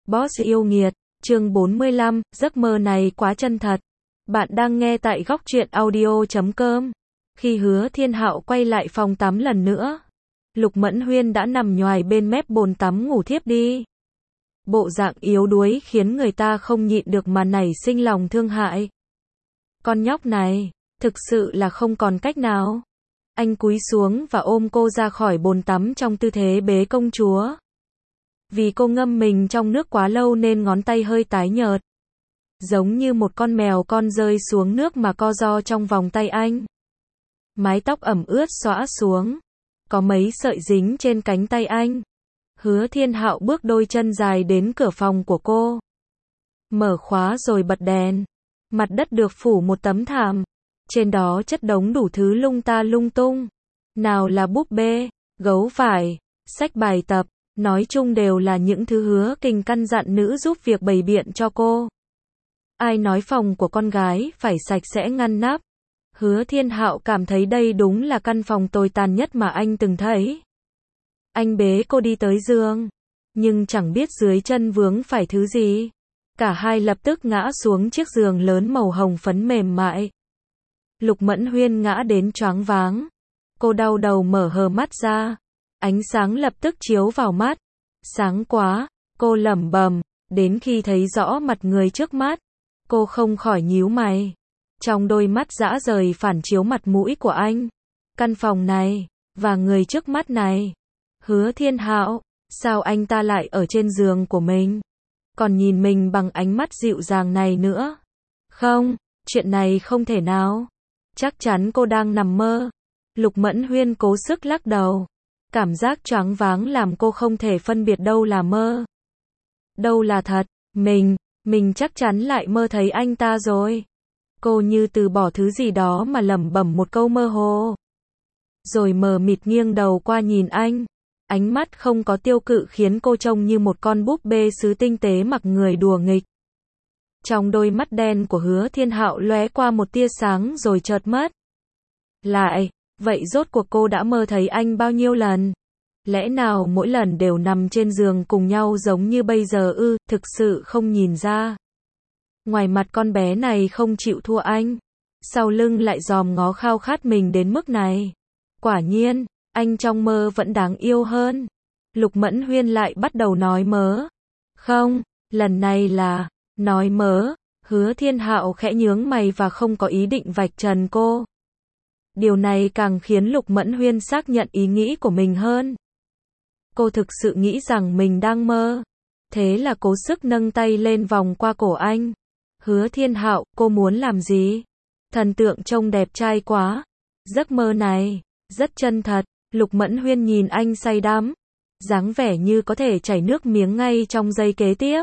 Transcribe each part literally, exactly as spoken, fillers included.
Boss yêu nghiệt, chương bốn mươi lăm, giấc mơ này quá chân thật. Bạn đang nghe tại góc truyện audio chấm com. Khi Hứa Thiên Hạo quay lại phòng tắm lần nữa, Lục Mẫn Huyên đã nằm nhoài bên mép bồn tắm ngủ thiếp đi. Bộ dạng yếu đuối khiến người ta không nhịn được mà nảy sinh lòng thương hại. Con nhóc này, thực sự là không còn cách nào. Anh cúi xuống và ôm cô ra khỏi bồn tắm trong tư thế bế công chúa. Vì cô ngâm mình trong nước quá lâu nên ngón tay hơi tái nhợt. Giống như một con mèo con rơi xuống nước mà co ro trong vòng tay anh. Mái tóc ẩm ướt xõa xuống. Có mấy sợi dính trên cánh tay anh. Hứa Thiên Hạo bước đôi chân dài đến cửa phòng của cô. Mở khóa rồi bật đèn. Mặt đất được phủ một tấm thảm. Trên đó chất đống đủ thứ lung ta lung tung. Nào là búp bê, gấu vải, sách bài tập. Nói chung đều là những thứ Hứa Kình căn dặn nữ giúp việc bày biện cho cô. Ai nói phòng của con gái phải sạch sẽ ngăn nắp. Hứa Thiên Hạo cảm thấy đây đúng là căn phòng tồi tàn nhất mà anh từng thấy. Anh bế cô đi tới giường, nhưng chẳng biết dưới chân vướng phải thứ gì. Cả hai lập tức ngã xuống chiếc giường lớn màu hồng phấn mềm mại. Lục Mẫn Huyên ngã đến choáng váng. Cô đau đầu mở hờ mắt ra. Ánh sáng lập tức chiếu vào mắt. Sáng quá, cô lẩm bẩm, đến khi thấy rõ mặt người trước mắt, cô không khỏi nhíu mày. Trong đôi mắt dã rời phản chiếu mặt mũi của anh. Căn phòng này, và người trước mắt này. Hứa Thiên Hạo, sao anh ta lại ở trên giường của mình? Còn nhìn mình bằng ánh mắt dịu dàng này nữa. Không, chuyện này không thể nào. Chắc chắn cô đang nằm mơ. Lục Mẫn Huyên cố sức lắc đầu. Cảm giác choáng váng làm cô không thể phân biệt đâu là mơ, đâu là thật. Mình, mình chắc chắn lại mơ thấy anh ta rồi. Cô như từ bỏ thứ gì đó mà lẩm bẩm một câu mơ hồ. Rồi mờ mịt nghiêng đầu qua nhìn anh. Ánh mắt không có tiêu cự khiến cô trông như một con búp bê sứ tinh tế mặc người đùa nghịch. Trong đôi mắt đen của Hứa Thiên Hạo lóe qua một tia sáng rồi chợt mất. Lại, vậy rốt cuộc cô đã mơ thấy anh bao nhiêu lần? Lẽ nào mỗi lần đều nằm trên giường cùng nhau giống như bây giờ ư? Thực sự không nhìn ra. Ngoài mặt con bé này không chịu thua anh, sau lưng lại dòm ngó khao khát mình đến mức này. Quả nhiên, anh trong mơ vẫn đáng yêu hơn. Lục Mẫn Huyên lại bắt đầu nói mớ. Không, lần này là nói mớ. Hứa Thiên Hạo khẽ nhướng mày và không có ý định vạch trần cô. Điều này càng khiến Lục Mẫn Huyên xác nhận ý nghĩ của mình hơn. Cô thực sự nghĩ rằng mình đang mơ. Thế là cố sức nâng tay lên vòng qua cổ anh. Hứa Thiên Hạo, cô muốn làm gì? Thần tượng trông đẹp trai quá. Giấc mơ này, rất chân thật. Lục Mẫn Huyên nhìn anh say đắm. Dáng vẻ như có thể chảy nước miếng ngay trong giây kế tiếp.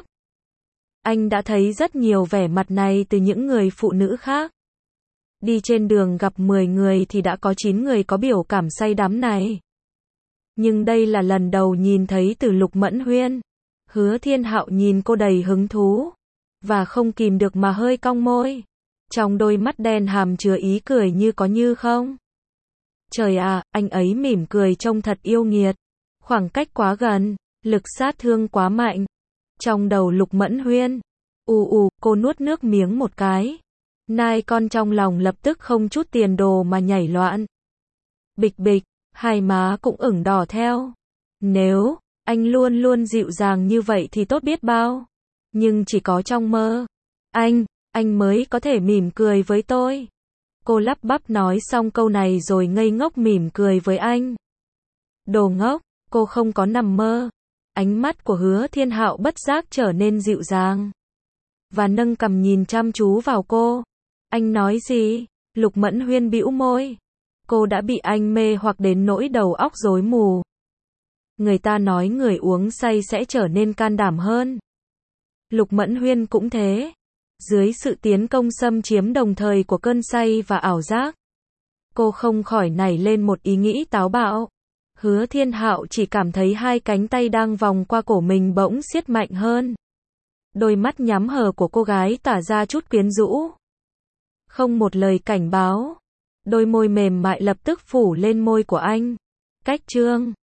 Anh đã thấy rất nhiều vẻ mặt này từ những người phụ nữ khác. Đi trên đường gặp mười người thì đã có chín người có biểu cảm say đắm này. Nhưng đây là lần đầu nhìn thấy từ Lục Mẫn Huyên. Hứa Thiên Hạo nhìn cô đầy hứng thú. Và không kìm được mà hơi cong môi. Trong đôi mắt đen hàm chứa ý cười như có như không. Trời à, anh ấy mỉm cười trông thật yêu nghiệt. Khoảng cách quá gần, lực sát thương quá mạnh. Trong đầu Lục Mẫn Huyên. Ù ù, cô nuốt nước miếng một cái. Nai con trong lòng lập tức không chút tiền đồ mà nhảy loạn. Bịch bịch, hai má cũng ửng đỏ theo. Nếu anh luôn luôn dịu dàng như vậy thì tốt biết bao. Nhưng chỉ có trong mơ. Anh, anh mới có thể mỉm cười với tôi. Cô lắp bắp nói xong câu này rồi ngây ngốc mỉm cười với anh. Đồ ngốc, cô không có nằm mơ. Ánh mắt của Hứa Thiên Hạo bất giác trở nên dịu dàng. Và nâng cằm nhìn chăm chú vào cô. Anh nói gì? Lục Mẫn Huyên bĩu môi. Cô đã bị anh mê hoặc đến nỗi đầu óc rối mù. Người ta nói người uống say sẽ trở nên can đảm hơn. Lục Mẫn Huyên cũng thế. Dưới sự tiến công xâm chiếm đồng thời của cơn say và ảo giác, cô không khỏi nảy lên một ý nghĩ táo bạo. Hứa Thiên Hạo chỉ cảm thấy hai cánh tay đang vòng qua cổ mình bỗng siết mạnh hơn. Đôi mắt nhắm hờ của cô gái tỏa ra chút quyến rũ. Không một lời cảnh báo. Đôi môi mềm mại lập tức phủ lên môi của anh. Cách chương